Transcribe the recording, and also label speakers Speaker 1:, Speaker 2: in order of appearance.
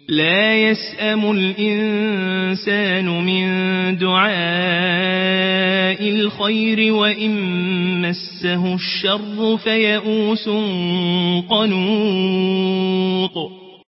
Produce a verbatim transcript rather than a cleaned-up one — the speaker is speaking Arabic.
Speaker 1: لا يسأم الإنسان من دعاء الخير وإن مسه الشر فيئوس قنوط